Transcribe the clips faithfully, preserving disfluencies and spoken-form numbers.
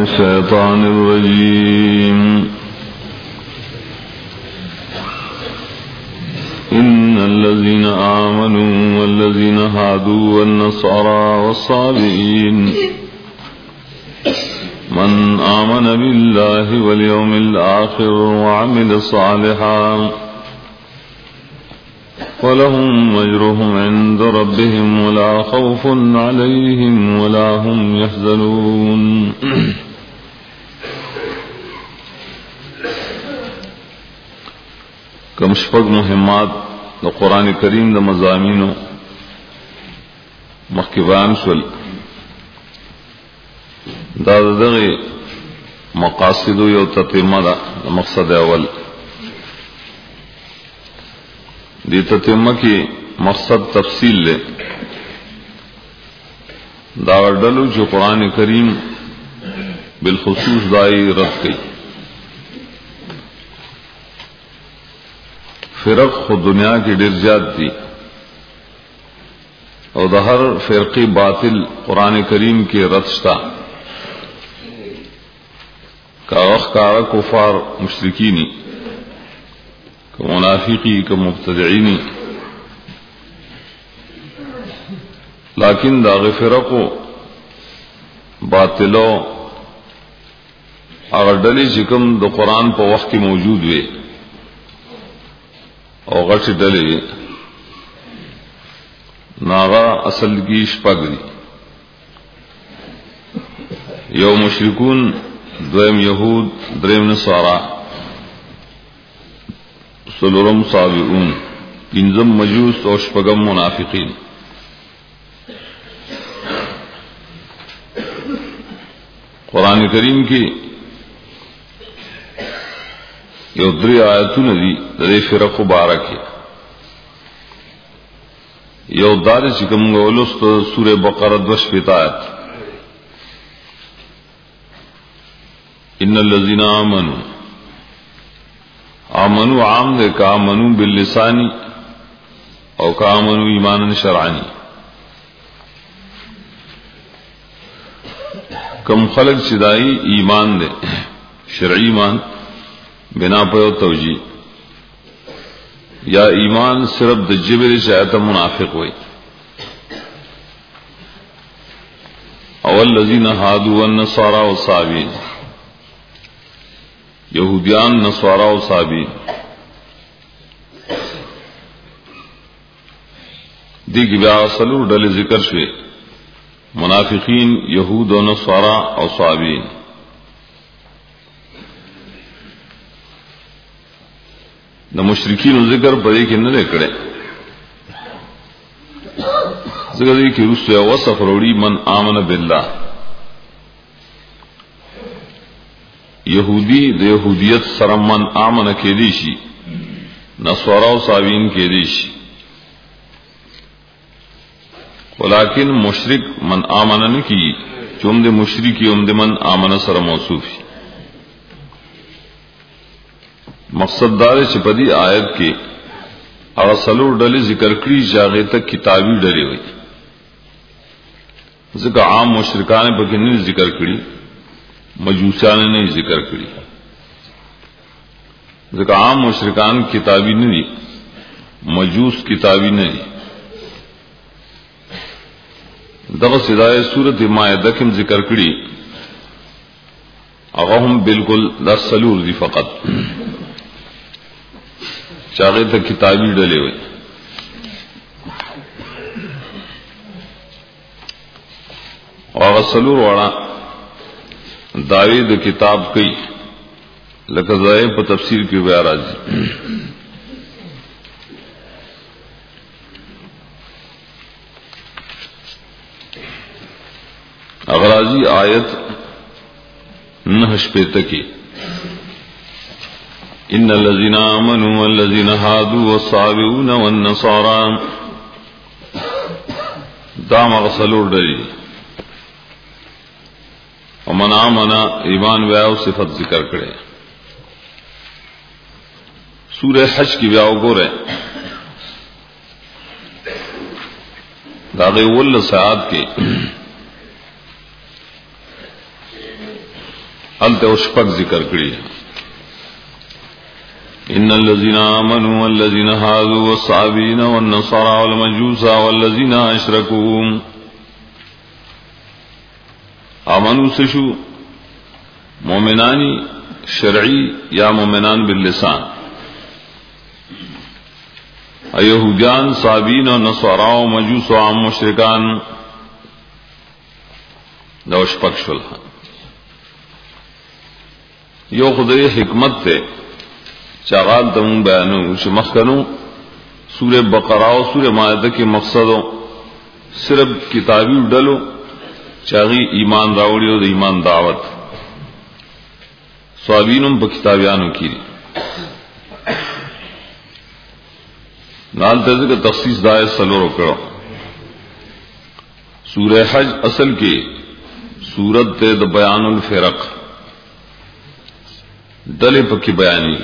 الشيطان الرجيم إن الذين آمنوا والذين هادوا والنصارى والصابئين من آمن بالله واليوم الآخر وعمل صالحا ولهم أجرهم عند ربهم ولا خوف عليهم ولا هم يحزنون. کم شپږ مهمات د قرآن کریم د مضامینو مخکې بیان شول. دا دغه مقاصد یو تتمه ده. مقصد اول دی تتمه کې مقصد تفصیل له دا ورډلو چې قرآن کریم بالخصوص دای رد کړي. فرق خود دنیا کې ډېر زیات دي او د هر فرقي باطل قرآن کریم کې رد شتا. کاوخ کارا کفار مشرکینی که منافقی که مبتدعینی، لیکن دا غفرقو باطلو اگر ڈلی چکم دا قرآن پا وقت کی موجود وے او غٹ ڈلی ناغا اصل کی شپگ دی. یو مشرکون، دویم یہود، دریم نصارا، سلورم صابئون، پنځم مجوس او شپږم منافقین. قرآن کریم کی یو درې آیتونه دي د دې فرق مبارک. یو دار چې کوم ولست سورہ بقرہ دو شپږ آیت ان الذين آمنوا آمنوا عام دے کا آمنوا باللسانی او کا آمنوا ایمانا شرعانی. کم خلق چدائی ایمان دے شرعی ایمان بنا پیو توجی یا ایمان صرف د جبر شایت منافق ہوئی. اول الذين هادوا والنصارى والصابئين، یہودیان، نصارا و صابئین. دی کی بیا سلور ڈل ذکر شوے، منافقین، یہود و نصارا و صابئین. د مشرکین ذکر پدې کې نه لیکړي. ذکر دی کې رسو یا وصف وروړي من آمن بالله. یہودی د یہودیت سره من آمن کې دي شي، نصارا او صابئین کې دي شي. ولیکن مشرک من آمن نه کی، چوم د مشرکی هم د من آمن سره موصوف. مقصد دار چې په دې آیت کې هغه څلور ډلې ذکر کړي چې هغه ته کتابي ډلې وایي. ځکه عام مشرکان په کې نه ذکر کړي، مجوسان نے ذکر کری. ذکر عام مشرکان کتابی نہیں، مجوس کتابی نہیں. دغه صدای سورۃ مائدہ کې ذکر کړي هغه هم بالکل د سلور دی فقط چاغه ته کتابی ډلې وي. هغه سلور وړه داوی د کتاب کوي لکه ځای په تفسیر کې بیا راځي. اغرازی آیت نہ شپیت کی ان الذين آمنوا والذين هادوا والصابئون والنصارى دا مغسلور ډلې. ومن آمنا ایمان ویاو صفت ذکر کرے. سورہ حج کی ویاو گو رہے داغی ول سعاد کے الته وشپک ذکر کړی ان الذين آمنوا والذين هادوا والصابئين والنصارى والمجوس والذين اشركوا امنوا سشو مؤمنانی شرعی یا مؤمنان باللسان ایہودیان صابئین و نصارا و مجوس و عام مشرکان دوش پکشل یو خدای حکمت تے چاغال تم بیانو چې مخکنو سورہ بقرہ او سورہ مائدہ کے مقصدوں صرف کتابی ډلو چاغي ایمان راوړي او د ایمان دعوت صابینم په کتابیانو کې نال ذکر تخصیص دای سلو کړو سورہ حج اصل کې سورت ته د بیان الفرق ډلې پکې بیانې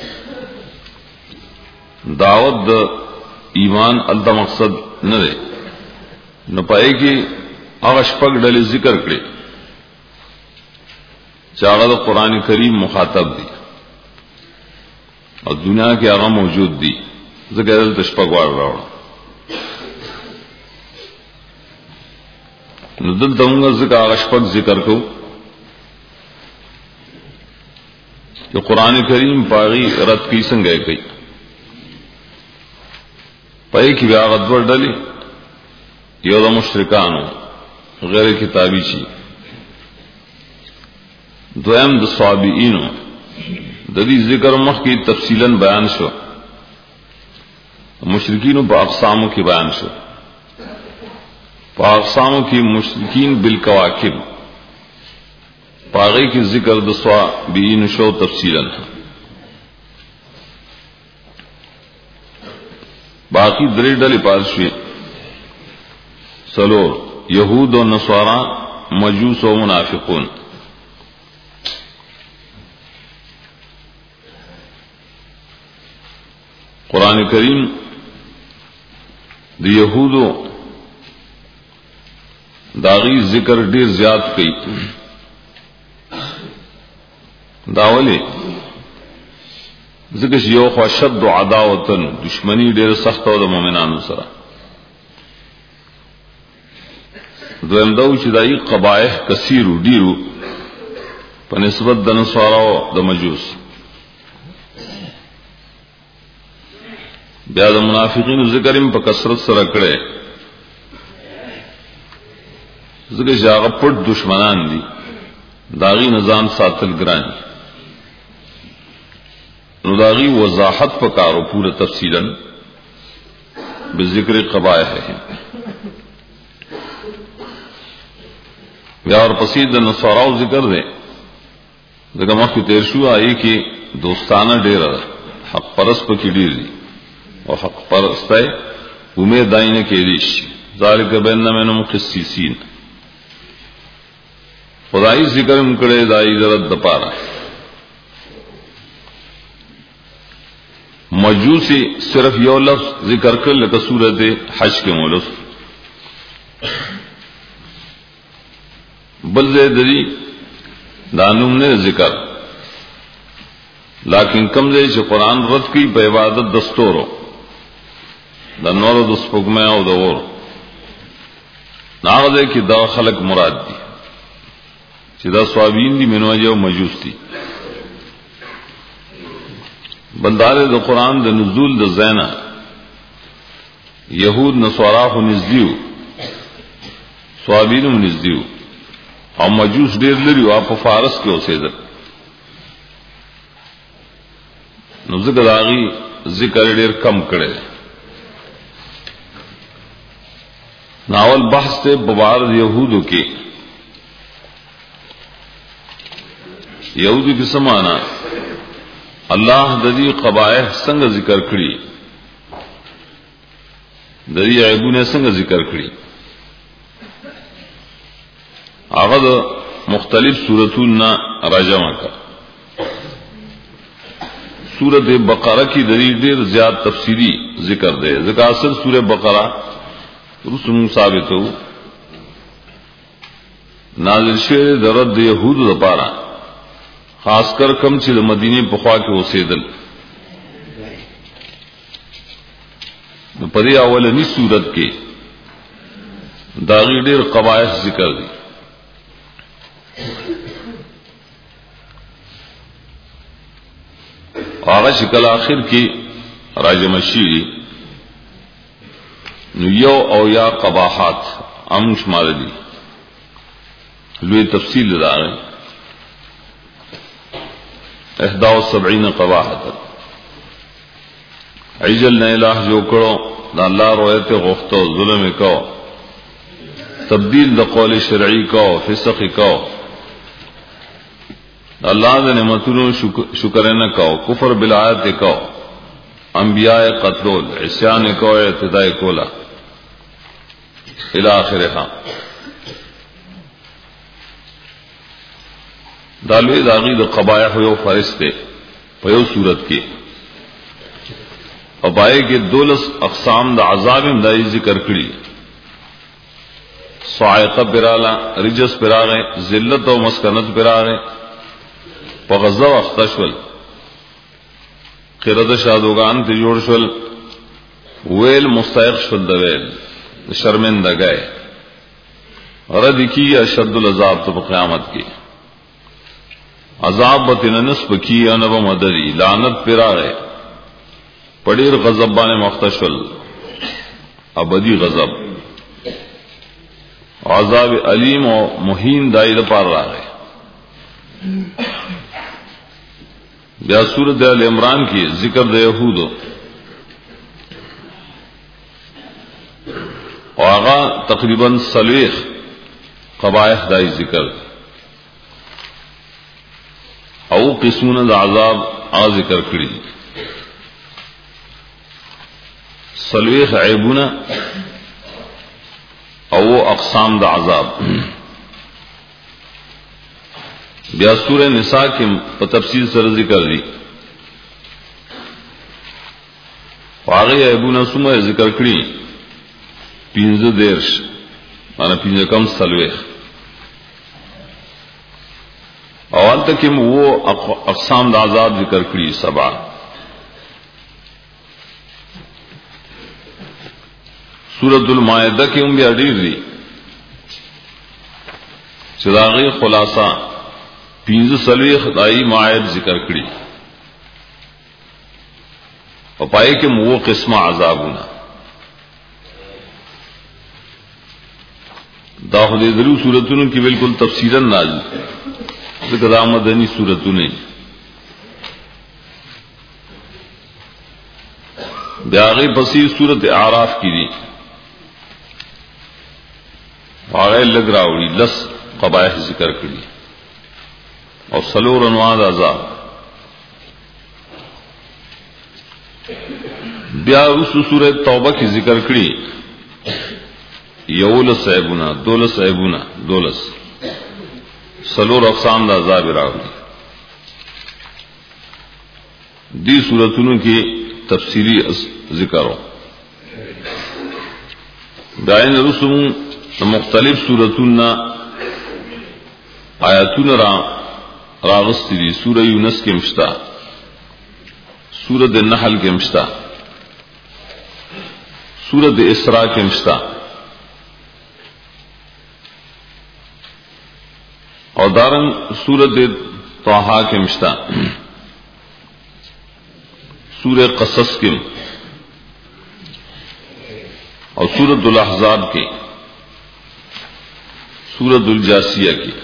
دعوت د ایمان الدا مقصد نه ده نو پای کې هغه شپږ ډلې ذکر کړې چې هغه د قران کریم مخاطب دي او دنیا کې هغه موجود دي ذکر د شپږ وار راوړل نو دلته موږ ذکر هغه شپږ ذکر کوو چې قران کریم پاغي رد کی څنګه کوي پای کې بیا غدور ډلې یو د مشرکانو غیر کتابی چی دویم د صابئینو د دې ذکر مخ کې تفصیلا بیان شو مشرکینو په اقسامو کې بیان شو په اقسامو کې مشرکین بالکواکب پاغه کې ذکر د صابئین شو تفصیلا باقی درې ډلې پاس شوې سلور یہود و نصارا مجوس و منافقون قرآن کریم دی یہودو داغی ذکر ډیر زیات کئی داولی ذکر یو خوا شد و عداوتن دشمنی ډیر سخت و د مؤمنانو سره دویم داو چې دای قبایح کثیرو ډیرو په نسبت د نصارا او د مجوس بیا د منافقینو ذکر هم په کثرت سره کړي ځکه چې هغه پټ دشمنان دي داغي نظام ساتل ګران نو داغي وضاحت پکارو پورا تفصیلا بذکر قبائح ہے بیا اور پسید د نصاراو ذکر دے دغه مخ تیر شو آئی کې دوستانه ډیر حق پرست پکې ډیر دي او حق پرستای امید داینه کې دي ذالک بیننا منهم قسیسین خدای ذکر هم کړي دای عزت د پاره مجوسی صرف یو لفظ ذکر کړل لکه سورۃ حج کې مولف بل زیدری دانوم نے ذکر لیکن کم دے چې قرآن رد کی په عبادت دستورو د نور د سپوږمۍ او د اور ناغه کې دا خلق مراد دي چې دا صابین دي منوجه او مجوس دي بندار د قرآن د نزول د زینا یهود نصارا خو نزدیو صابین هم نزدیو او مجوس ډیر لري او په فارس کې اوسېدل نو ذکر داغي ذکر ډیر کم کړي ناول بحث ته بوار یهودو کې یهودو کې سمانا الله د دې قبایح څنګه ذکر کړي د دې عیبونه څنګه ذکر کړي هغه مختلف سورتونه راجمع کړ سورۃ بقرہ کی دلیل ډیر زیات تفصیلی ذکر ده ځکه اصل سورۃ بقرہ رسوم ثابتو نازل شوه د رد يهود لپاره خاص کر کم چې د مدینه په خوا کې اوسېدل. په دې اولنی صورت کې دا ډېر قبایح ذکر دي. هغه شکل آخر کې راجم شي نو یو او یا قباحات ام شمار دي لوی تفصیل راغی احدى وسبعين قباحت. عجل نه الہ جو کړو دا الله روایت غوښتو ظلم وکاو تبدیل د قول شرعي کو فسق کو الله د نعمتونو شکر نه کو کفر بالآیات کو انبیاء قتلول عصیان کو اعتداء کولا الى اخرها. دالوی داغی د قبایح یو فرشتے په یو صورت کې او پای کې دولس اقسام د عذاب امدای ذکر کړي. صاعقه پرالا رجس پراغه ذلت او مسکنت پراغه په غزا واختشل قرد شادوغان ته جوړ شول ویل مستحق شول د ویل شرمندګای رد کی اشد العذاب تو قیامت کی عذاب بتن نسب کی انب مدری لعنت پراغه پڑیر غضب باندې مختشل ابدی غضب عذاب علیم او مهین دایره پر راغه. بیا سورۃ ال عمران کی ذکر د یہودو او هغه تقریبا صلیخ قبائح دای ذکر او قسمونه د عذاب ا ذکر کړی صلیخ عیبونه او اقسام د عذاب. بیا سورہ نساء کې په تفصیل سره ذکر دي هغه عیبونه سمه ذکر کړی پینځه دیرش معنی پینځه کم صلیخ اول تک وہ اقسام د عذاب ذکر کړی سبع. سورۃ المائدہ کې هم بیا ډیر دي چې داغه خلاصہ پینځه صلیخ دای مائد ذکر کړی او پای کې مو قسمه عذابونه دا خو دې درو سوراتونو کې بالکل تفصیلا نازل ذکر آمدنی سورتونه. بیا غي پسې سورۃ اعراف کې دي هغه لګراوړي لس قبایح ذکر کړي او سلور انواع د عذاب. بیا اوس سورۃ توبه کې ذکر کړي یولس عیبونه دولس عیبونه دولس سلور اقسام د عذاب راوړي. دې سوراتونو کې تفصیلی ذکر و داین رسوم مختلف سورتنا آیاتون را راغستی دی. سورہ یونس کے مشتا سورۃ النحل کے مشتا سورۃ اسراء کے مشتا اور دارن سورۃ طٰہٰ کے مشتا سورہ قصص کے اور سورۃ الاحزاب کے سورۃ الجاسیہ کی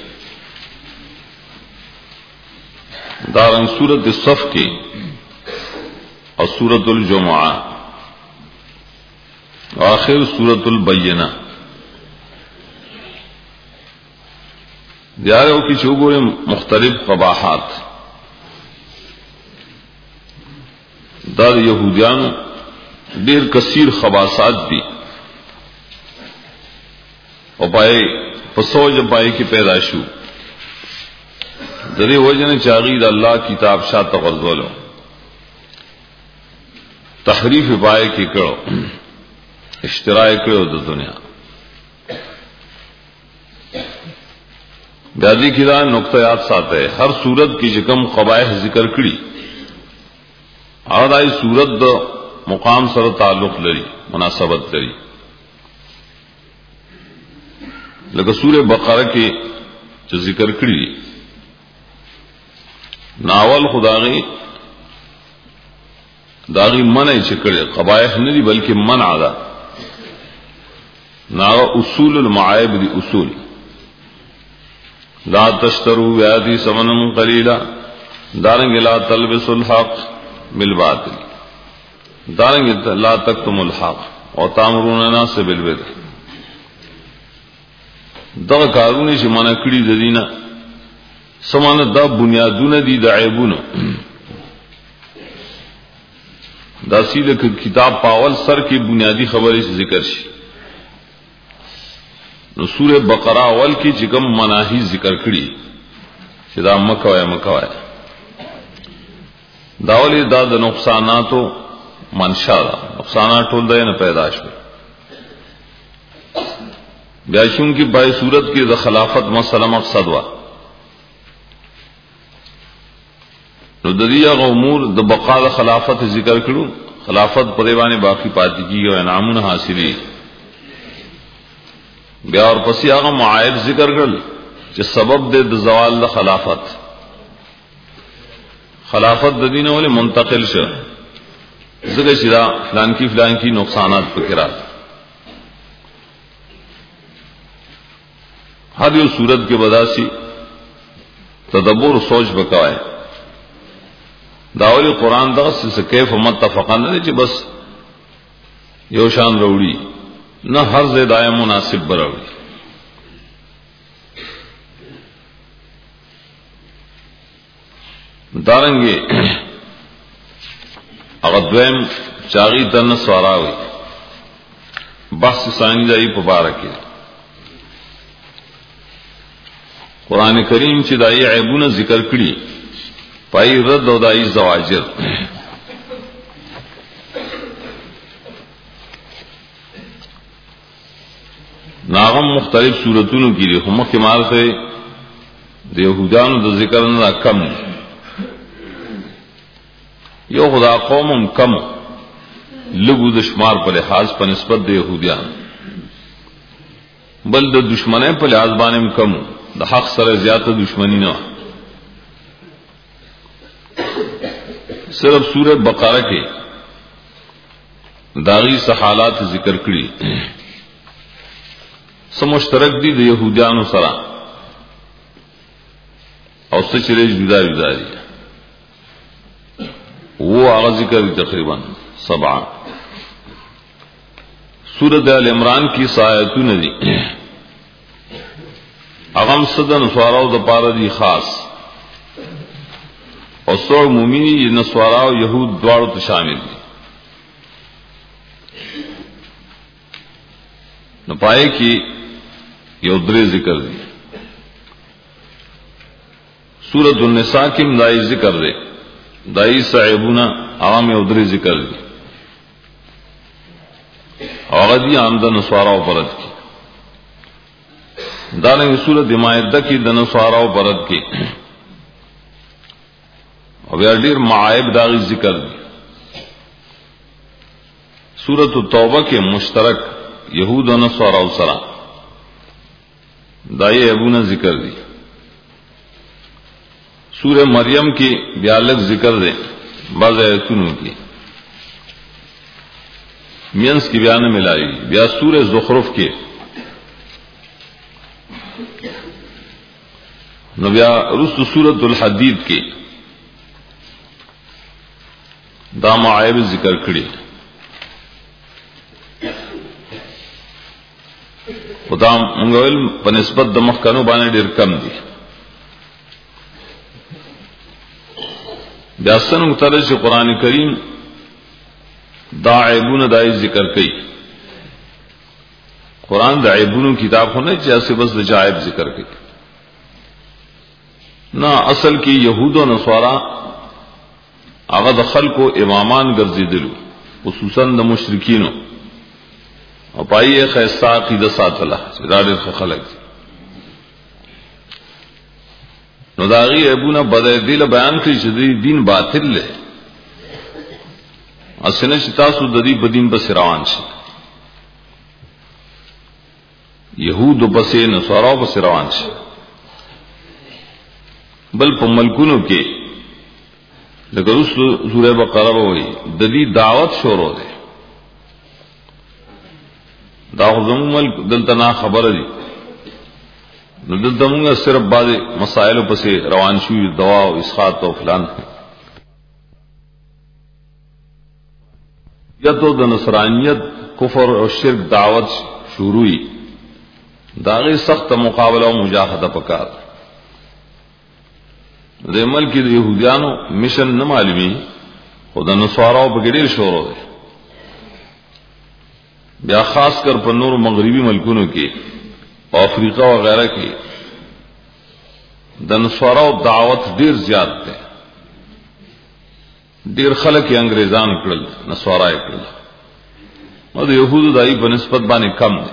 دارنگ سورۃ الصف کی اور سورۃ الجمعہ آخر سورۃ البینہ. دیاروں کی چوبوں میں مختلف قباحات دار یہودیان ډیر کثیر خباثات دی او پائے پسوج پائے کی پیدا شو دری وجن چاغید اللہ کتاب شاہ تغزولو تحریف پائے کی کرو اشتراء کرو د دنیا بیادی کی دا نقطہ یاد ساتھ ہے ہر صورت کی جکم قبائح ذکر کری اور آئی صورت دا مقام سر تعلق لری مناسبت لری لکہ سورہ بقرہ کے جو ذکر کری ناول خداغی داغی منع چکڑے قبائح نہیں بلکہ منع دا ناو اصول المعائب دی اصول لا تشتروا بیاتی ثمنا قلیلا دارنگ لا تلبسوا الحق بالباطل دارنگ لا تکتموا الحق اور تامرون الناس بالبر دا کارونه چې منع کړی د دینه سمانه دا بنیادونه دي د عیبونو دا سیده کتاب پاول سر کی بنیادی خبرې ذکر شي نو سورہ بقرہ اول کی چکم مناہی ذکر کړي چې دا مکه وای مکه وای داولی دا د نقصاناتو منشا دا نقصانات ټول دی نه پیدا شوه بیا شون کی بای صورت کی د خلافت مسله مقصد وا نو د دې امور د بقا د خلافت ذکر کړو خلافت په دیوانه باقی پاتې کیږي او انعامونه حاصلې بیا اور پسې هغه معایب ذکر کړل چې سبب د زوال د خلافت خلافت د دینه ولې منتقل شو زګه چې دا فلان کی فلان کی نقصانات پکې راځي ہر یو صورت کے بداسی تدبر و سوچ بکوائے داولی قرآن دغس سے کیف متفقان نہیں چی بس یو شان روڑی نہ ہر زیدائے مناسب بروڑی دارنگے اغدویم چاغی تن سواراوی بحث ثانی جائی پبارکی قرآن کریم چې دای عیبونه ذکر کړي پای رد او دای زواجر ناغم مختلف صورتونو کې لري هم کمال ته د يهودانو د ذکر نه کم یو خدا قوم کم لګو د شمار په لحاظ په نسبت د يهوديان بل د دشمنه په لحاظ باندې کم د حق سره زیاته دشمنی نه صرف سورہ بقرہ کې داغي حالات ذکر کړي سم مشترک دي د يهودانو سره او څه چې جدا جدا دي وہ هغه ذکر تقریبا سبعه سورہ ال عمران کی آیاتونه دي اغم صدن سواراو د پاره دي خاص او سو مومنی نسواراو يهود دواړو ته شامل دي نو پای کې یو درې ذکر دي سورۃ النساء کې مدای ذکر دي دای صاحبونه عام یو درې ذکر دي هغه دي آمدن نسواراو پرد کی دانے سورۃ مائدہ کی دنسوارا و برد کی اور ډیر معائب داغی ذکر دی سورۃ التوبہ کے مشترک یہود و نصارا و سرا دائی ابونا ذکر دی سورہ مریم کی بیالک ذکر دے بعض ایتونوں کی مینس کی بیان ملائی بیا سورہ زخرف کے نو بیا رست سورۃ الحدید کې دا معایب ذکر کړي خدا مونږ په نسبت د مخکنو باندې ډیر کم دي بیا څنګه مختلف چې قران کریم دا عیبونه دای ذکر کوي قران د عیبونو کتاب خو نه چې اسه بس د عیب ذکر کوي نہ اصل کی یہود و نصارا هغه د خلکو امامان ګرځیدلو خصوصا د مشرکینو او پایې خیستا عقیده ساتله چې دا ډېر خلک نو داغي ابونا بدای دی له بیان کړی چې دین باطل له اسنه چې تاسو د دې په دین په روان شي يهود بس نصارا بس روان شي بل په ملکونو کې لکه رسول سوره بقره وایي د دې دعوت شروع ده دا زموږ ملک دلته نه خبره دي نو دلته موږ صرف بعض مسائل پسې روان شو دوا او اسقاط او فلان یا تو د نصرانیت کفر او شرک دعوت شروعي داغه سخت مقابله او مجاهده پکار د ملک د يهودانو مشن نه معلومي خدای نصاراو په ګډیر شروع ده بیا خاص کر په نور مغربي ملکونو کې او افریقا وغیرہ کې د نصاراو دعوت ډیر زیات ده ډیر خلک یې انګريزان کړل نصارای کړل او د يهودو دای په نسبت باندې کم دي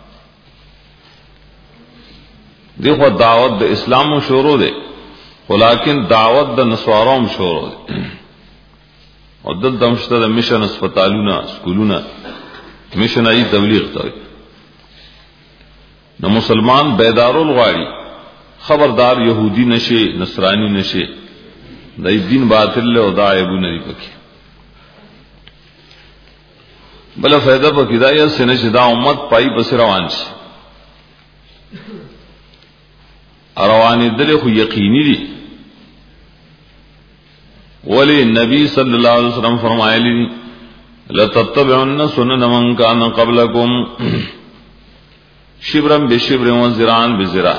دغه دعوت د اسلام شروع ده ولیکن دعوت د نصاراو شروع ده او د دمشته د مشن هسپتالونه سکولونه مشنای تبلیغ ته نو مسلمان بیدارول غواړي خبردار يهودي نشي نصراني نشي د دین باطل له دایبو نه پکې بل فائدہ په هدايت سره چې دا امت پای پس روان شي روانې دله خو یقیني دي ولی نبی صلی الله علیه وسلم فرمایلی لتتبعن سنن من كان قبلكم شبرا بشبر وذراعا بذراع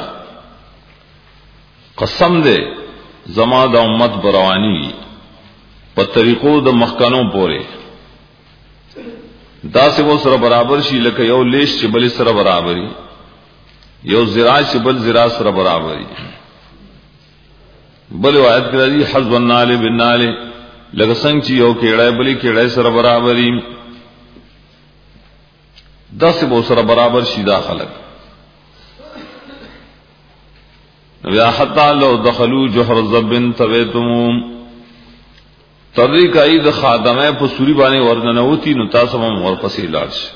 قسم دے زما د امت بروانی په طریقو د مخکنو پورې دا سه و سره برابر شي لکه یو لیش چې بل سره برابرۍ یو ذراع چې بل ذراع سره برابرۍ بل روایت کړي حظ النال بالنال لکه څنګه چې یو کېړای بلی کېړای سره برابرۍ دا سه و سره برابر شي دا خلک یا حتا لو دخلوا جحر الذب تبيتم تدریک اید خادمه په سوري باندې ورننوتی نو تاسو هم ورپسې لاړ شئ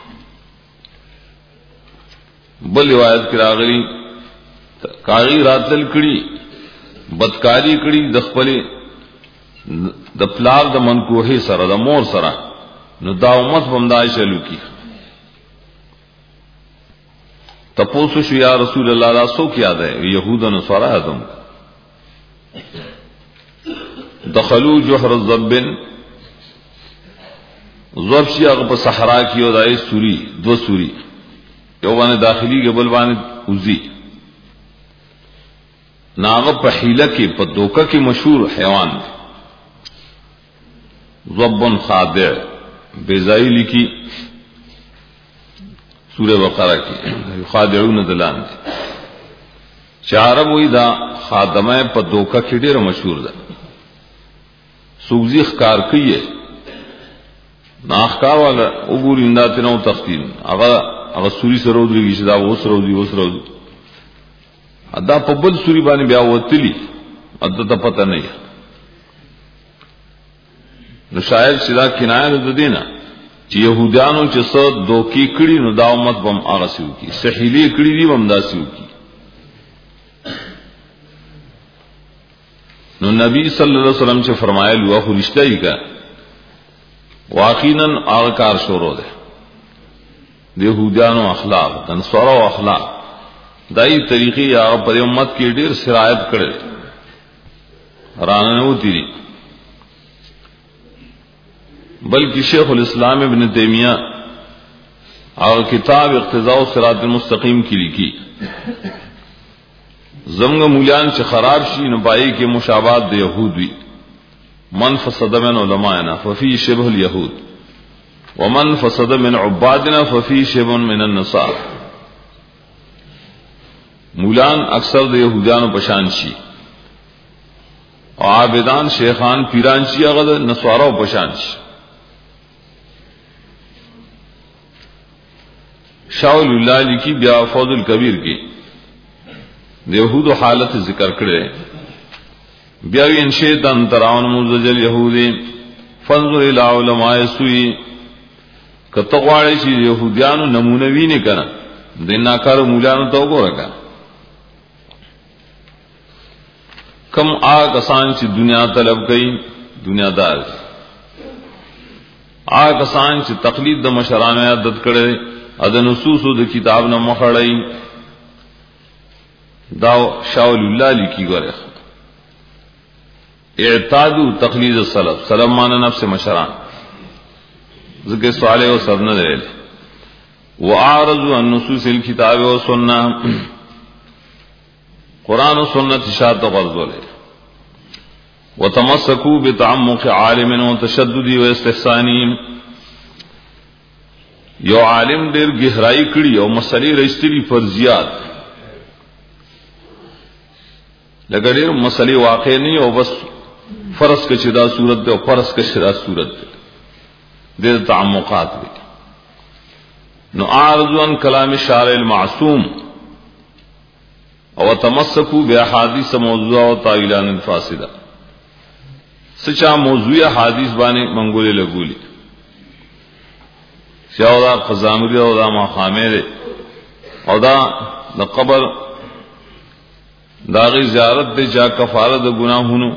بل روایت کې راغلی کاغی راتل کړي بدکاری کړي د خپل د پلار د منکوهي سره د مور سره نو دا امت بمدای شلو کی تپوسو شو یا رسول الله دا سو کیا ده يهود و نصارا ادم دخلوا جحر الذب ذب شي هغه په صحرا کې او دای سوري دو سوري یو باندې داخلي قبل باندې اوزي ناغه په حیله کې په دوکه کې مشهور حیوان ذب خاضع بیزایلی کی سورہ بقرہ کی خادعون دلان چارب وی دا خادمه په دوکه کې ډیره مشهور ده سوزی خکار کیه ناخکار والا وګور اندات نو تختین هغه هغه سوري سره ودرېږي چې دا اوس روزي اوس روزي ادا په بل سوري باندې بیا وتلی ادا ته پته نه نو شاید سدا کنایه ده دینه چې يهودانو چې څو دوکي کړي نو دا امت بم هغه سيو کی سحيلي کړي دي بم دا سيو کی نو نبی صلی الله علیه وسلم چې فرمایلی او خرشتای کا واقعا هغه کار شروع ده د يهودانو اخلاق د نصارو اخلاق دای طریقې هغه پر امت کې ډېر شرایط کړي رانه وتی بلکہ شیخ الاسلام ابن تیمیہ اور کتاب اقتضاء الصراط المستقیم کی لکھی زمغ مولیان سے خراب شی نبائی کے مشابہت د یہود وی من فسد من علماءنا ففی شبه اليهود ومن فسد من عبادنا ففی شبه من النصارى مولیان اکثر د یہودانو پشان شی اور عابدان شیخان پیران شی هغه نصارا پشان شی شاول اللہ لکی بیا فوز الکبیر کی د يهود حالت ذکر کړي بیا ان شیطان تراون مزجل يهودي فانظر الى علماء السوء کته غواړي چې يهوديانو نمونه ویني کنه د ناکار مولانو ته وګورګه کم آ کسان چې دنیا طلب کوي دنیا دار آ کسان چې تقلید د مشرانو عادت کړي ا د نصوصو د کتاب نه مخړی دا شاول الله لیکي ګره اعتادوا تقلید السلف سلام مان نفس مشران ذکر صالح و سرنا دے واعرضوا عن نصوص الكتاب والسنه قرآن و سنت اشاعت غرض لے وتمسكوا بتعمق عالم وتشدد واستحسان یو عالم ډیر گہرائی کړي او مسلې رښتري فرضیات لکه ډیر مسلې واقع نه او بس فرض کې چې دا صورت ده او فرض کې چې دا صورت ده د تعمقات دي نو عارضون کلام الشارع المعصوم او تمسكوا باحاديث موضوعه او تعویلان الفاسده سچا موضوع حدیث باندې منګولې لګولي شاودا قزامری او دا مخامره او دا د قبر داغي زیارت به جا کفاره د ګناهونو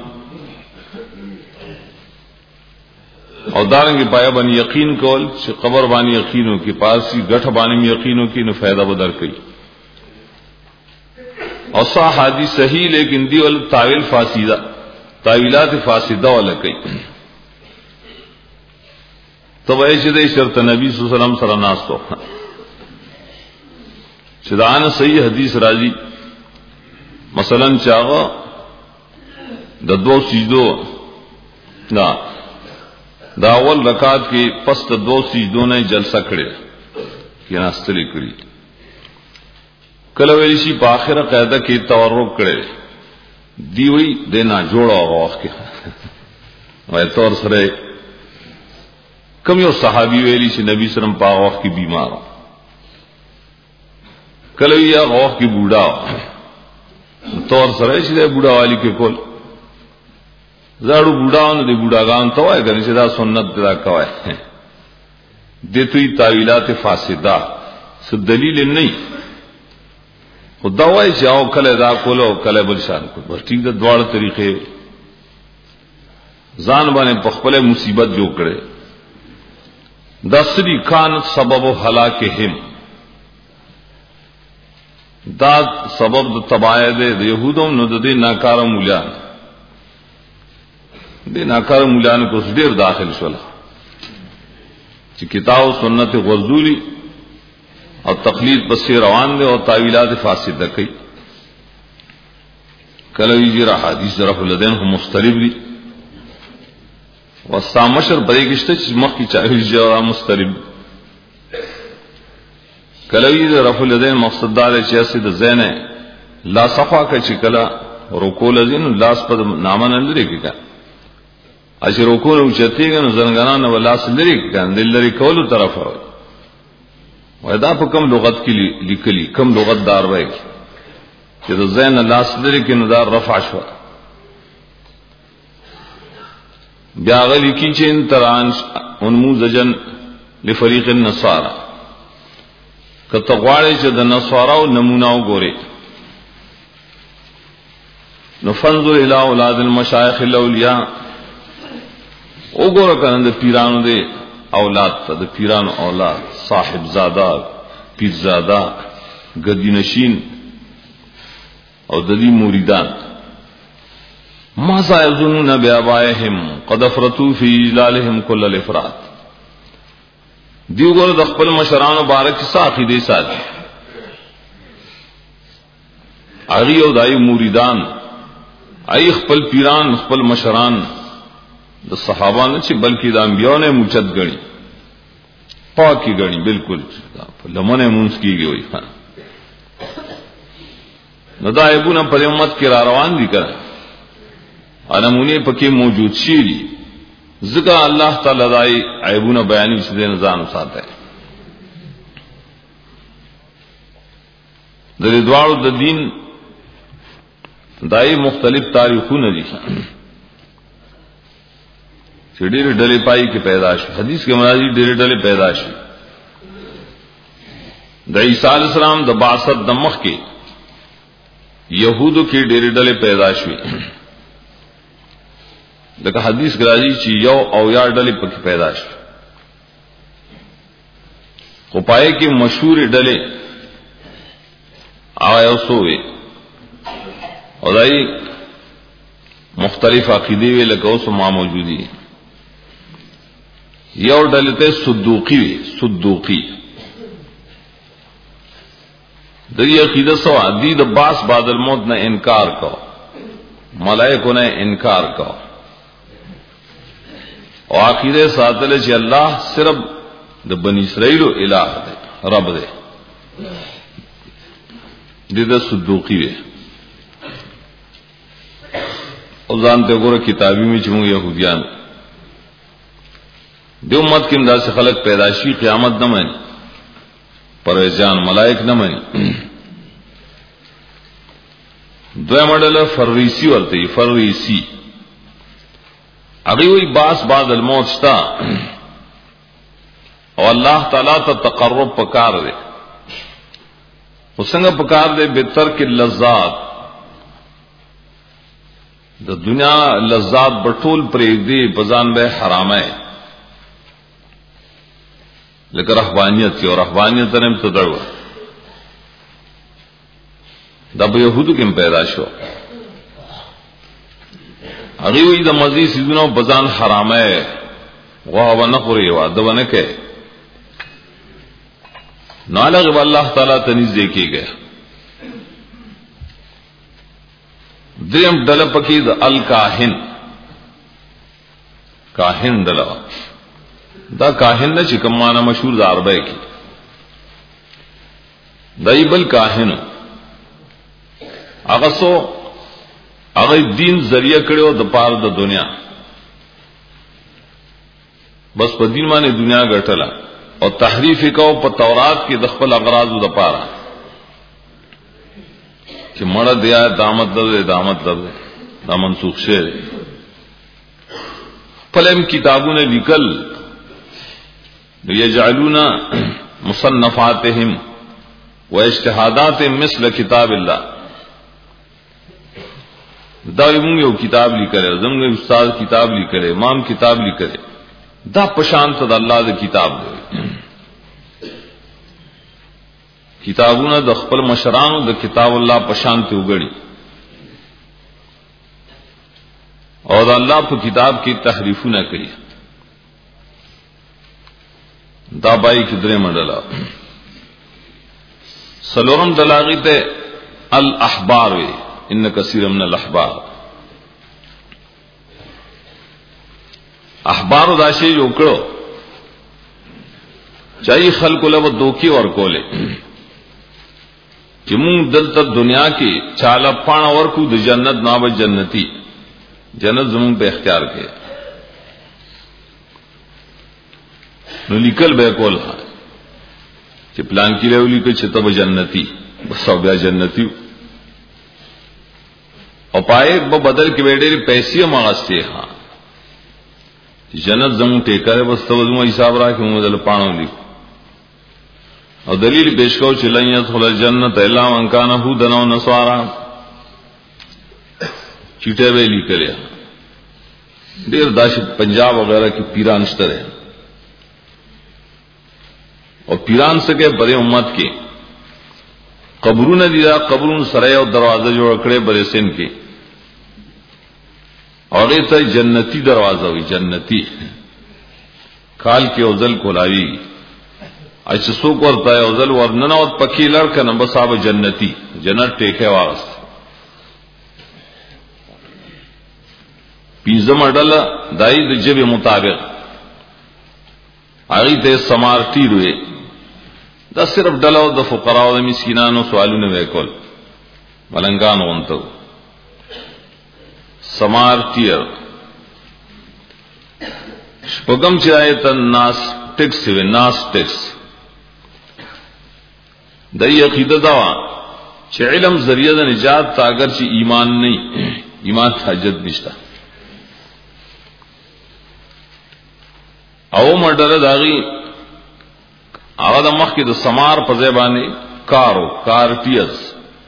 او دارنګ پایا باندې یقین کول چې قبر باندې یقینو کې پارسی غټ باندې یقینو کې نو فائدہ بدر کوي او صح حدیث صحیح لیکن دی ول تعویل فاسده تعویلات فاسده ولا کوي تبعی چې د شرط نبی صلی الله علیه وسلم سره ناستو چې دا نه صحیح حدیث راځي مثلا چاغه د دوه سجدو دا دا اول رکعت کې پس د دوه سجدو نه جلسه کړي کې ناستلې کړی کله ویل شي په اخره قاعده کې تورک کړي دی وی دینا جوړه واخ کې وای تور سره کوم یو صحابي ویلی چې نبی سلام په واخ کې بیمار کله یا واخ کې بوډا تور سره چې بوډا والی کې کول زړو بوډاونو دي بوډاګان ته وای کنه چې دا سنت دا کوي دته تعویلات فاسده څه دلیل نه خدا وای چې او کله دا کولو کله بل شان کو بس ټیک د دواړه طریقې ځان باندې په خپل مصیبت جوړ کړي دا سری کان سبب هلاکهم دا سبب د تباہی د يهودو نو د دې ناکاره مولیان د ناکاره مولیان کو ډیر داخل شول چې کتاب او سنت غرزولی او تقلید بس روان دي او تعویلات فاسده کوي کله یې را حدیث رفع الدین هم مستلب دي وسامشر بریګشته چې مخ کی چاوي جواب مستلب کله یې رفع الدین مقصد دار چې اسید زینه لا صفا کوي چې کله رکوع لذین لاس په نامه نه لري کېږي اجر رکوع او چتیګن زنګانان ولاس لري کېږي دل لري کولو طرف ودا په کوم لغت کې لیکلي کوم لغت دار وای چې د زین لاس لري کې نو دار رفع شو بیا غلی کی چې انتران انموذجن لفریق النصارى کته غواړي چې د نصاراو نمونه وګوري نو فنظر الى اولاد المشایخ الاولیاء وګوره کنه د پیرانو دي اولاد ته د پیرانو اولاد صاحب زادا پیر زادا گدی نشین او د دې مریدان ما سيظنون بآبائهم قد افرطوا في اجلالهم كل الافراط دیو ګور د خپل مشرانو بارک ساخی دي ساتي اړي او دای مریدان ای خپل پیران خپل مشران د صحابه نه چې بلکې د انبیانو نه موچت غني پاکي غني بالکل لمنه مونږ کیږي وي نو دا ایبونه په امت کې را روان دي کړه علمونه پکې موجود شي دي ذکر الله تعالی دای ایبونه بیانې چې د نظام ساته د دې دوالو د دین دای مختلف تاریخونه دي چې ډېر ډلې پای کې پیدا شي. حدیث کې مرادي ډېر ډلې پیدا شي. د عیسی علی السلام د بعثت د مخ کې يهودو کې ډېر ډلې پیدا شوي. دغه حدیث راځي چې یو او یا ډلې پکې پیدا شي. خو پای کې مشهور ډلې آیا سوې او دای مختلف عقیدې وی لکه اوس ما موجودي. یو ډلې ته صدوقي وی صدوقي د دې عقیده سو عادي د باس بعد الموت نه انکار کو ملائکو نه انکار کو او عقیده ساتل چې الله صرف د بنی اسرائیل الہ دی رب دی. دې د صدوقي وی او ځان ته ګوره کتابي می چې موږ يهوديان د امت کې انداز خلق پیدا شي قیامت نه مانی پرېجان ملائک نه مانی. دوی ماډل فریسی ورته فریسی هغه وی باس بعد الموت شتا او الله تعالی ته تقرب پکار دی. وسنګ پکار دی بهتر کې لذات د دنیا لذات بټول پرې دی بزان به حرامه لکه رهبانیت او رهبانیت ترم تدړو د يهودو کې پیدا شو. هغه وی د مزي سيزونو بزان حرامه غوا ونه خوري واده ونه کې نالغ الله تعالی تنیز دیکھیږي. دریم ډله پکې د الکاهن کاهن ډله دا کاهن نه چې کوم معنا مشهور د عربی کې دایبل کاهن هغه سو هغه دین ذریعہ کړو د پاره د دنیا بس په دین باندې دنیا ګټله او تحریف کو په تورات کې د خپل اغراض د پاره چې مړه دیا دامت ده دامت ده دا منسوخ شه. فلم کتابونه لیکل یجعلون مصنفاتهم واجتهاداتهم مثل کتاب الله. دا موږ یو کتاب لیکل زموږ استاد کتاب لیکل امام کتاب لیکل دا پشان ته د الله د کتاب دی. کتابونه د خپل مشرانو د کتاب الله پشان ته وګړي او د الله په کتاب کې تحریفونه کوي. دا بای کې درې مډاله سلورم دلاغی ته الاحبار وی ان کثیر من الاحبار احبار دا شی یو کړو چای خلق له دوکي ور کوله چې مونږ دلته دنیا کې چاله پاڼه ورکو د جنت ناب جنتی جنت زمون په اختیار کې نو لیکل به کول چې پلان کې لولي کې چې تب جنتی بس او بیا جنتی او پای په بدل کې وړې پیسې ماغسته ها جنت زمون ټیکره بس تو زمو حساب را کې موږ دل پاڼو لیک او دلیل پیش کو چې لن يدخل الجنه الا من كان هودا او نصارا چیټه ویلي کړیا ډیر داش پنجاب وغیرہ کې پیران شته او پیران سره بڑے امت کې قبرونه دي دا قبرون سره او دروازه جوړ کړي بڑے سین کې اور ته جنتی دروازه وي جنتی کال کې اوزل کولاوي اچھا سو ورته اوزل ورننه او پکې لړ کنه بس صاحب جنتی جنت ټیکه واغست پیزم اډل دای د جبه مطابق هغه ته سمارټی روي دا صرف ډلو د فقراو او مسکینانو سوالونه وکول ملنګان وونته سمارټیر شپږم چې آیت الناس ټیکس وی ناس ټیکس د عقیده دا چې علم ذریعہ د نجات تا اگر چې ایمان نه ایمان حاجت نشتا او مردره داغي هغه د مخ کې د سمار په ځای باندې کارو کارټیز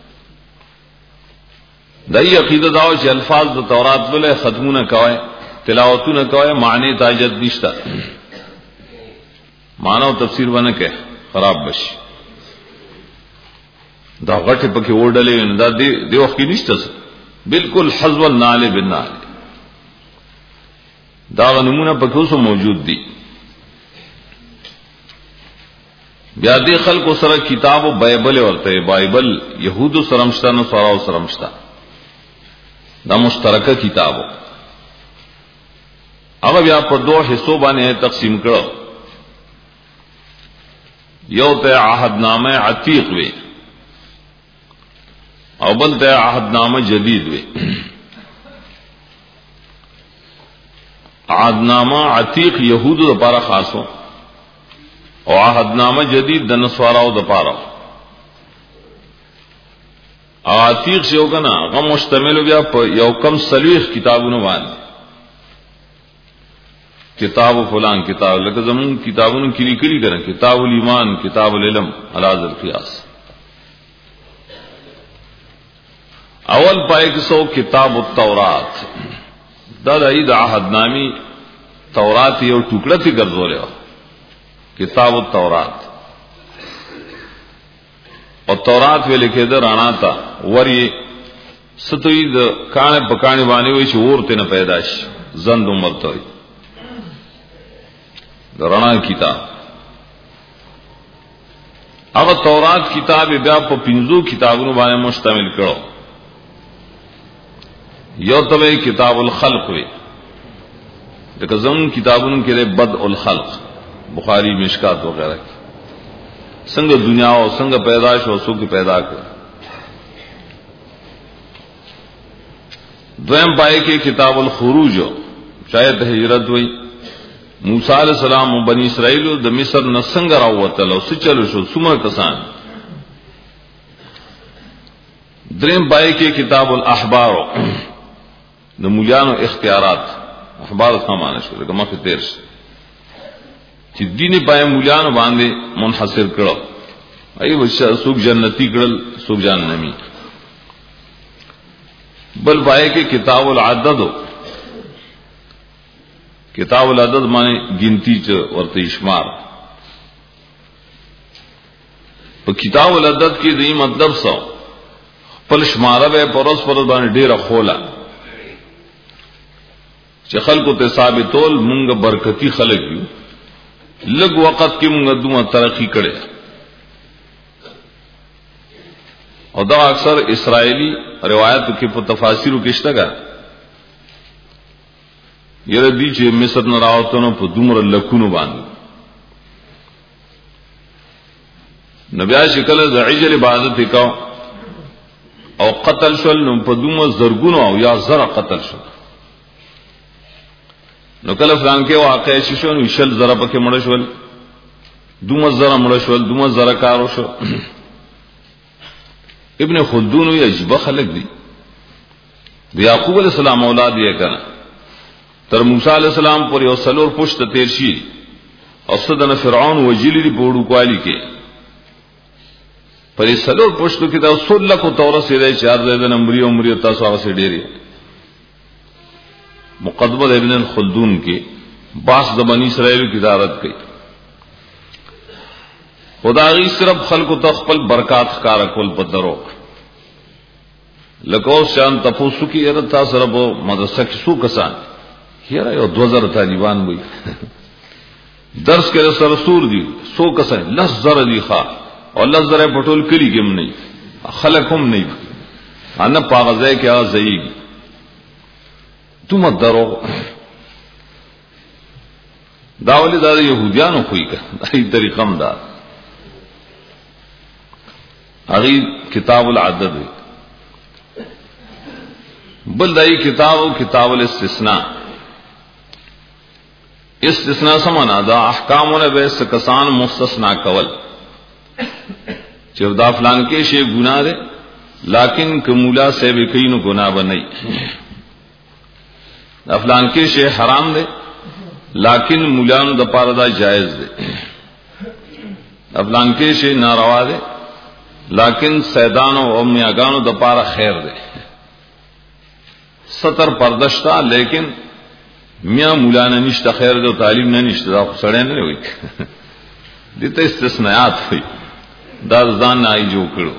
دای عقیده داو چې الفاظ د تورات بل ختمونه کوي تلاوتونه کوي معنی تاجت نشتا معنی او تفسیر باندې کې خراب بشي دا غټه پکې وړلې نه دا دی دی وخت کې نشته بالکل حذو النال بالنال دا نمونه پکې اوس موجود دي بیا دې خلکو سره کتاب او بایبل ورته بایبل يهودو سره مشته نو سره سره مشته دا مشترکه کتابو هغه بیا په دوه حصو باندې تقسیم کړو یو ته عهدنامه عتیق وی او بل ته عهدنامه جدید وی عهدنامه عتیق يهودو لپاره خاصو او عهدنامه جدید د نصاراو لپاره عتیق شو کنه هغه مشتمل بیا په یو کم سلیخ کتابونو باندې کتاب فلان کتاب لکه زمون کتابونو کې لیکلي کړه کتاب الایمان کتاب العلم علاذ القیاس اول پای کې سو کتاب التورات دا د عید عهدنامي تورات یو ټوکړه تی ګرځولې کتاب التورات او تورات ویل کې د رانا تا وری ستوي د کانه پکانه باندې وي چې ورته نه پیدا شي زند عمر ته رانا کتاب هغه تورات کتاب بیا په پنځو کتابونو باندې مشتمل کړو یو ته کتاب الخلق وی دغه زمون کتابونو کې بدء الخلق بخاری مشکات وغیرہ څنګه دنیا او څنګه پیدائش او څوک پیدا کړ دویم پای کې کتاب الخروج شاید ہجرت وی موسی علیہ السلام او بنی اسرائیل د مصر نه څنګه راووتل او څه چلو شو څومره کسان دریم پای کې کتاب الاحبار د مولیانو اختیارات احبار سامان شو لکه مخه تیر شي چې دیني پای مولیانو باندې منحصر کړو ایو څوک جنتی کړل څوک جهنمی بل پای کې کتاب العدد کتاب العدد معنی گنتی چ ورته شمار په کتاب العدد کې دې مطلب څو خپل شماره به پرس پر باندې ډیره خوله چې خلکو ته ثابتول مونږ برکتی خلک یو لږ وخت کې مونږ دوه ترقی کړي او دا اکثر اسرائیلی روایتو کې په تفاسیرو کې شته ګا یره دي چې مصر نه راوتنو په دومره لکونو باندې نبي شکل د عجل عبادت وکاو او قتل شول نو په دومره زرګونو او یا زره قتل شول نو کله فلان کې واقع شي شو نو شل زره پکې مړ شول دومره زره مړ شول دومره زره کارو شو ابن خلدون یې عجیب خلک دي د یعقوب علیہ السلام اولاد یې کړه تر موسی علیہ السلام پر یو سلور پشت تیر شي او صدن فرعون وجلی دی پوړو کوالی کې پر سلور پشتو کې دا سل کو تور سي دی چار زید نمبر عمر تاسو هغه سي ډيري مقدمه ابن الخلدون کې باس د بنی اسرائیل کی ادارت کوي خدای صرف خلق ته خپل برکات ښکارا کول په درو لکه شان تاسو کې یره تاسو سره په مدرسه کې سو کسان یره یو دو هزار طالبان وي درس کې سره سور دي سو کسان لس زره دي ښا او لس زره پټول کلی کې هم نه خلک هم نه ان پاغزه کې ازایي تم درو داولی دا يهوديانو خوې کا دای طریقم دا اغي کتاب العدد بل دای کتاب کتاب الاستثناء استثناء سمانا دا احکامونه به سکسان مستثنا کول چې دا فلان کې شی ګناه ده लेकिन कमूला से भी कई नु गुनाह बनई अफलान के शे हराम दे लेकिन मूलान द पारदा जायज दे अफलान के शे नारवा दे लेकिन सैदानो और मियागानो द पारा खैर दे सतर पर्दश्ता लेकिन मियाँ मूलाना निश्ता खैर दो तालीम न निश्ता सड़े न हुई दिते इस्तिस्नायात हुई दाजदान आई जो करो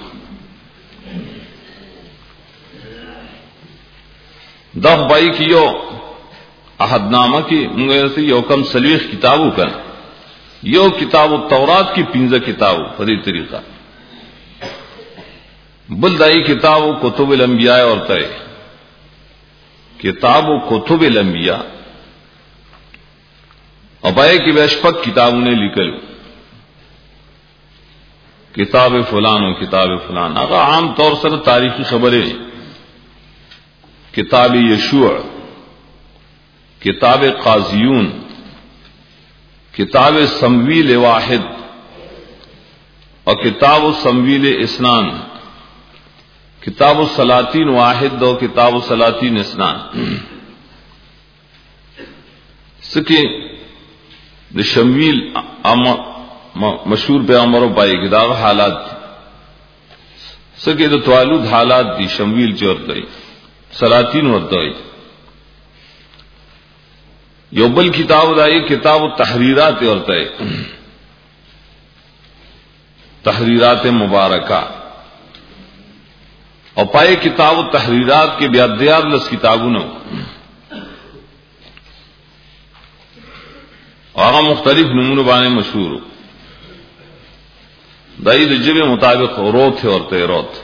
दफ बाई की यो अहदनामा की मुंगे यो कम सलीख किताबों का यो किताब तौरात की पिंजा किताब फरी तरीका बुलदाई किताब कुतुब लंबिया और तय किताब कुतुब लंबिया अबाए की वैश्पक किताबों ने लिखल किताब फलान और किताब फलान अगर आम तौर से तारीखी खबरें किताब यशूअ किताब काजियून किताब समवील वाहिद और किताब समवील इस्नान किताब सलातीन वाहिद और किताब सलातीन इस्नान सके शमील मशहूर पैगंबरों पाई किताब हालात सके तो तवालुद हालात दी शमील चोरतई सलातीन वर्तई योबल किताब दाई किताब तहरीरात वर्तई तहरीरात मुबारका और पाए किताब तहरीरात के ब्यादियार लस किताबों ने और मुख्तलिफ नमूनों बाने मशहूर दाई जब मुताबिक रोत है और तेरोत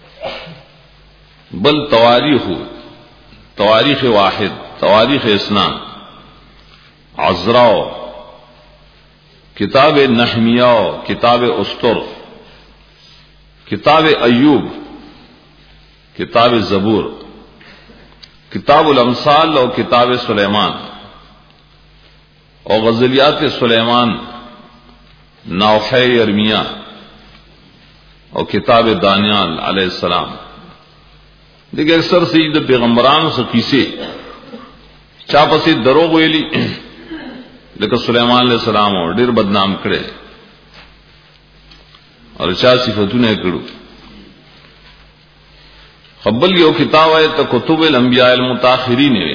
बल तवारीख तवारीख वाहिद तवारीख इस्नान अजराओ किताब नहमियाओ किताब उस्तुर किताब अयूब किताब जबूर किताब उल अमसाल और किताब सुलेमान और गजलियात सुलेमान नौखे अरमिया और किताब दानियाल अलैहिस्सलाम देखिए अक्सर से ईद पैगम्बरान से किसे चापसी दरोग वेली लेकिन सुलेमान अलैहिस्सलाम और डेर बदनाम करे और चा सिफतू ने करू खब्बल यो किताब है तो कुतुब अंबिया मुताखिरीन ने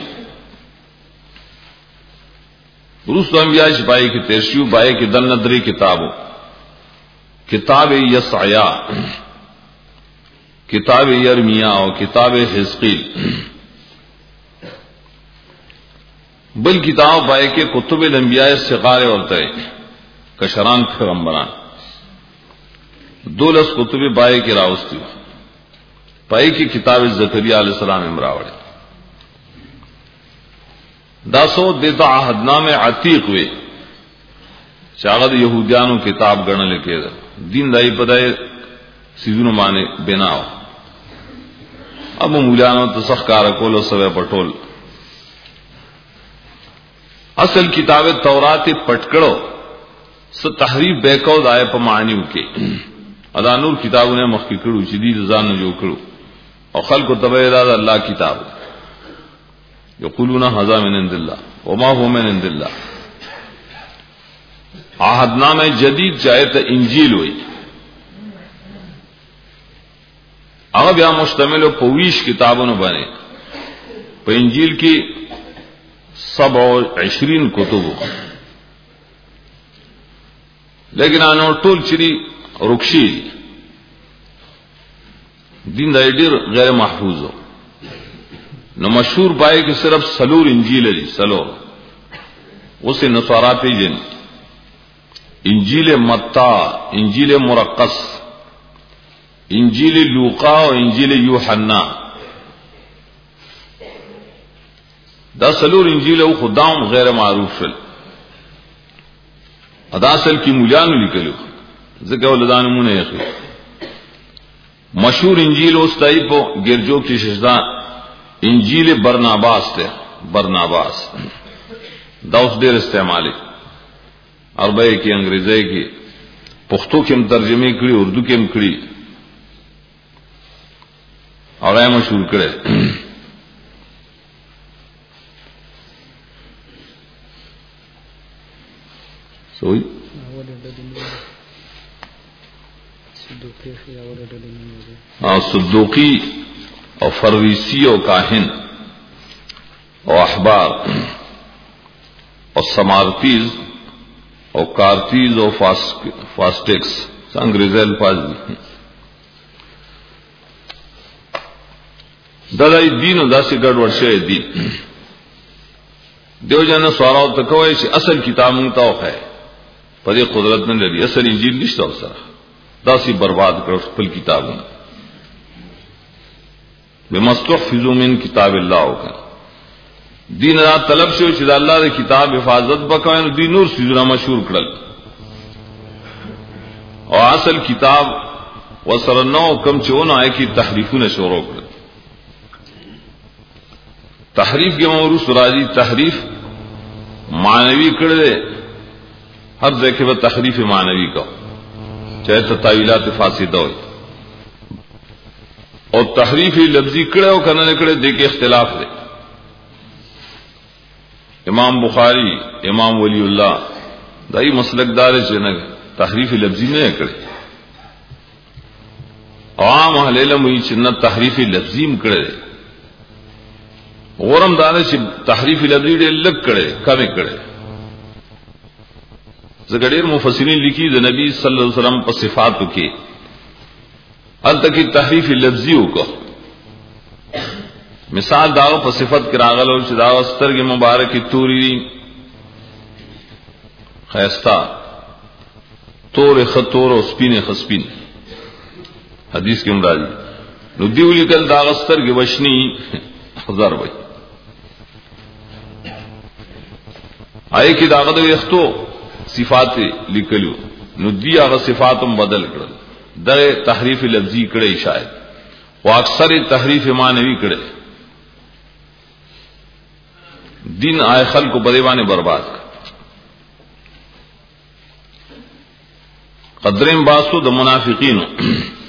रूस अंबिया सिपाही की तेरशू बाए की दल नदरी किताबों किताब यसाया किताब यरमिया और किताब हिजकील बल किताब बाए के कुतुब अंबिया सिगार और तय कशरान पैगंबरान दो लस कुतुब बाए की रावस्ती पाई की किताब जकरिया अलैहिस्सलाम इमरावड़े दासो देता आहदना में अतीक हुए चागद यहूदियानो किताब गण लेके दीन दाई पदाए सीजन माने बेनाओ अब मूलानो तो सखकार कोलो सवे पटोल असल किताब तौरात पटकड़ो स तहरीफ बेकौद आए पमानी के अदानूर किताबों ने मखी कड़ू शदीद जान जो कड़ू और खल को तबेदाद अल्लाह किताब यक़ूलूना हज़ा मिन इंदिल्लाह वमा हुवा मिन इंदिल्लाह आहदनामे जदीद चाहे तो इंजील हुई अब यहां मुश्तमिल पवीश किताबों ने बने तो इंजील की सब और अशरीन कुतुब लेकिन आनो टोल चिरी रुक्षी दिन दाइडिर गैर महफूज हो न मशहूर पाए कि सिर्फ सलूर इंजील है सलोर उसे नसारा पे जिन इंजील मत्ता इंजील मुरक्कस इंजील लूका और इंजील यूहन्ना दा सलूर इंजील खुदाम गैर मारूफ अदासल की मुलान निकलो जिक्र मुने मशहूर इंजील उस टाइप गिरजो की शिजदा इंजील बरनाबास थे बरनाबास दाउस देर इस्तेमाल अरबे की अंग्रेजी की पुख्तों के तर्जमे कड़ी उर्दू के कड़ी هغه مشهور کړي سوئی او صدوقی او فرویسی او کاہن او احبار او سمارتیز او کارتیز او فاسٹیکس انگریزی الفاظ دادائی دین او داسی گڑ ورشے دین دیو جانا سواراو تکوئی چی اصل کتاب منگتاو ہے پدے قدرت نه لري اصل انجیل نشته سره داسي برباد کړو خپل کتابونه بمستحفظوا من کتاب الله وکړه دین را طلب شو چې د الله د کتاب حفاظت وکړي نو دین نور سيزونه مشهور کړل او اصل کتاب وسره نو کم چونه آی کی تحریفونه شروع کړل تحریف کې موروث راځي تحریف معنوي کړل ہر ذکر و تحریف معنوی کا چاہے تاویلات فاسدہ ہوئی اور تحریف لفظی کڑے ہو کرنے نکڑے دیکھ اختلاف دے امام بخاری امام ولی اللہ دائی مسلک دار چنگ تحریف لفظی نہیں کڑے عوام اہل علم ہوئی چنہ تحریف لفظی کڑے غورم دار چ تحریف لفظی ڈے لگ کڑے کم کڑے زګړیر مفسرین لیکي د نبی صلی الله علیه وسلم په صفاتو کې الته کې تحریف لفظي وکړه مثال داو په صفت کې راغلو چې دا سترګې مبارکې توري خيستا تور خطور او سپینه خسپین حدیث کې مرادي نو دیو لیکل دا سترګې وشني هزار وای آی کې داغه د وختو صفات لیکلو نو دی هغه صفاتم بدل کړل دغه تحریف لفظی کړي شاید او اکثر تحریف معنوی کړي دین آئے خلق کو بدیوانے برباد قدریں باسو د منافقین